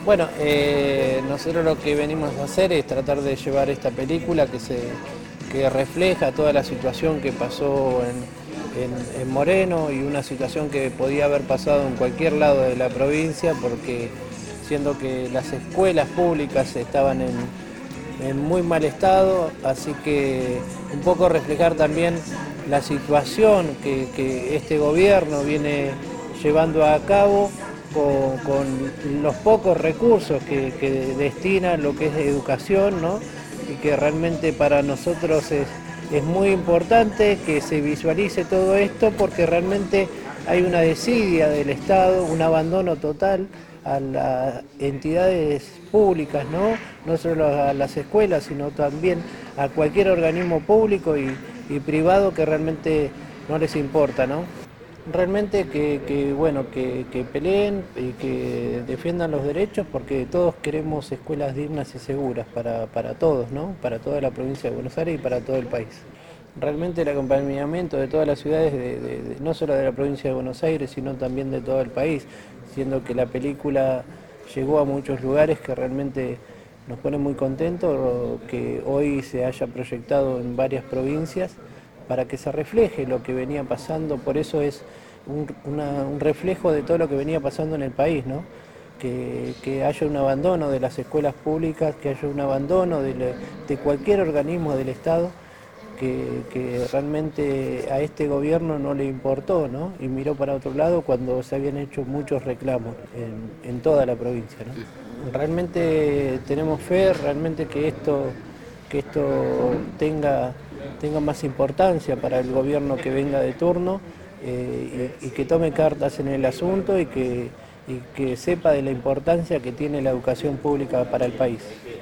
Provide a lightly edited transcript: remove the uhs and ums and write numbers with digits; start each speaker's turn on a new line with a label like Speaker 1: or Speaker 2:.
Speaker 1: Bueno, nosotros lo que venimos a hacer es tratar de llevar esta película que refleja toda la situación que pasó en Moreno y una situación que podía haber pasado en cualquier lado de la provincia, porque siendo que las escuelas públicas estaban en muy mal estado, así que un poco reflejar también la situación que este gobierno viene llevando a cabo con los pocos recursos que destina lo que es educación, ¿no? Y que realmente para nosotros es muy importante que se visualice todo esto, porque realmente hay una desidia del Estado, un abandono total a las entidades públicas, ¿no? No solo a las escuelas, sino también a cualquier organismo público y privado que realmente no les importa, ¿no? Realmente que peleen y que defiendan los derechos, porque todos queremos escuelas dignas y seguras para todos, ¿no? Para toda la provincia de Buenos Aires y para todo el país. Realmente el acompañamiento de todas las ciudades, no solo de la provincia de Buenos Aires, sino también de todo el país, siendo que la película llegó a muchos lugares que realmente nos pone muy contentos que hoy se haya proyectado en varias provincias para que se refleje lo que venía pasando. Por eso es un reflejo de todo lo que venía pasando en el país, ¿no? Que haya un abandono de las escuelas públicas, que haya un abandono de cualquier organismo del Estado, que realmente a este gobierno no le importó, ¿no? Y miró para otro lado cuando se habían hecho muchos reclamos en toda la provincia, ¿no? Realmente tenemos fe, realmente que esto tenga más importancia para el gobierno que venga de turno, y que tome cartas en el asunto y que sepa de la importancia que tiene la educación pública para el país.